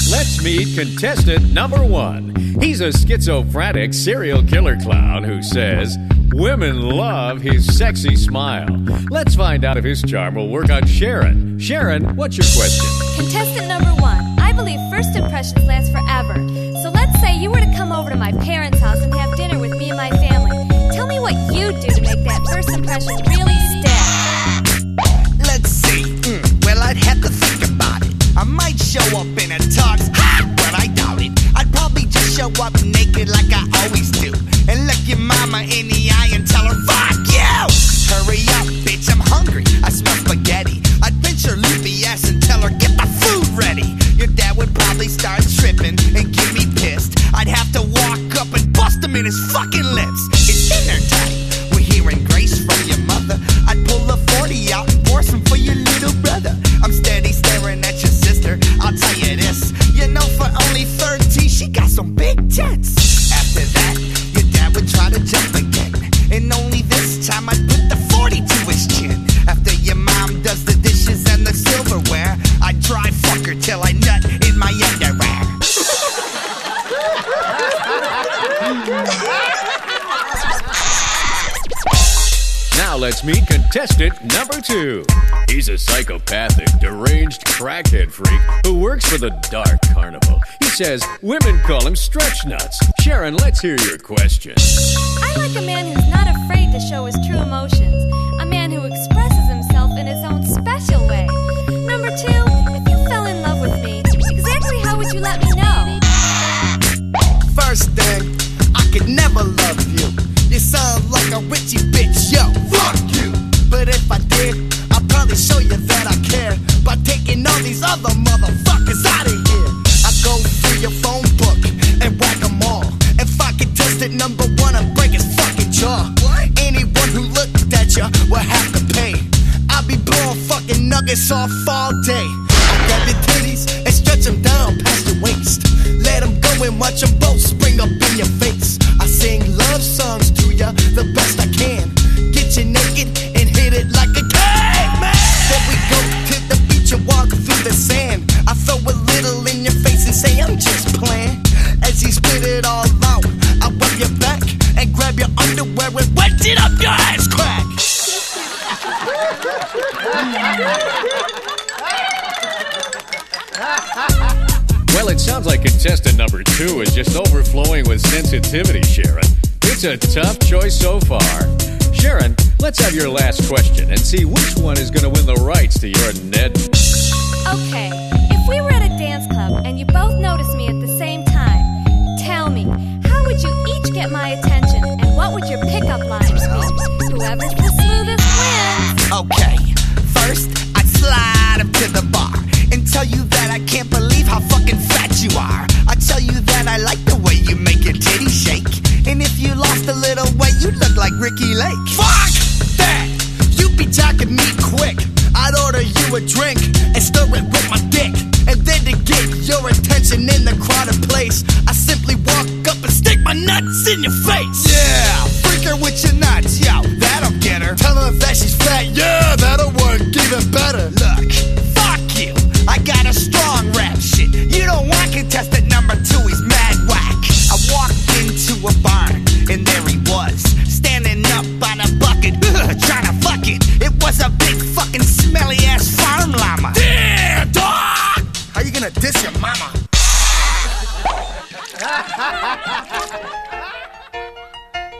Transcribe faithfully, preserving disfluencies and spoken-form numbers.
Let's meet contestant number one. He's a schizophrenic serial killer clown who says women love his sexy smile. Let's find out if his charm will work on Sharon. Sharon, what's your question? Contestant number one. I believe first impressions last forever. So let's say you were to come over to my parents' house and have dinner with me and my family. Tell me what you do to make that first impression really stick. Let's see. Mm, well, I'd have to think about it. I might show up in a tux, ha, but I doubt it. I'd probably just show up naked like I always do, and look your mama in the eye and tell her, fuck you! Hurry up, bitch, I'm hungry. I smell spaghetti. I'd pinch her loopy ass and tell her, get my food ready. Your dad would probably start tripping and get me pissed. I'd have to walk up and bust him in his fucking lips. It's dinner time. We're hearing grace from your mother. I'd pull a forty out and pour some for your little brother. I'm steady staring at your sister. I'll tell you this, you know, for only thirteen, she got some big tits. After that, your dad would try to jump again, and only this time I'd put the forty to his chin. After your mom does the dishes and the silverware, I'd dry fuck her till I nut in my underwear. Now let's meet contestant number two. He's a psychopathic, deranged crackhead freak who works for the Dark Carnival. He says women call him stretch nuts. Sharon, let's hear your question. I like a man who's not afraid to show his true emotions. A man who expresses himself in his own special way. Number two, if you fell in love with me, exactly how would you let me know? First thing, I could never love you. You sound like a Richie bitch, yo. Fuck you! But if I did, I'd probably show you that I care by taking all these other motherfuckers out of here. I go through your phone book and whack them all. If I contestant number one, I'd break his fucking jaw. What? Anyone who looked at you will have to pay. I'll be blowing fucking nuggets off all day. I grab your titties and stretch them down past your waist. Let them go and watch them both spring up in your face. I sing love songs to you the best I can. Get you naked and hit it like a caveman. Then we go to the beach and walk through the sand. I throw a little in your face and say I'm just playing. As he spit it all out, I rub your back and grab your underwear and wet it up your ass crack. Well, it sounds like contestant number two is just overflowing with sensitivity, Sharon. It's a tough choice so far. Sharon, let's have your last question and see which one is going to win the rights to your Ned. Okay, if we were at a dance club and you both noticed me at the same time, tell me, how would you each get my attention and what would your pickup lines be? Whoever's the smoothest wins. Okay, first I'd slide up to the bar and tell you that I can't believe how fucking fat you are. I tell you that I like the way you make your titties shake, and if you lost a little weight, you look like Ricky Lake. Fuck that! You be talking me quick. I'd order you a drink and stir it with my dick, and then to get your attention in the crowded place, I simply walk up and stick my nuts in your face. Yeah, freak her with your nuts, yo, that'll get her. Tell her that she's fat, yeah, that'll work even better. Look, fuck you, I got a strong rap shit. You don't want contestant number two, he's mad whack. I walked into a barn, and there he was, standing up on a bucket, trying to fuck it. It was a big fucking smelly ass farm llama. Yeah, dog! How you gonna diss your mama?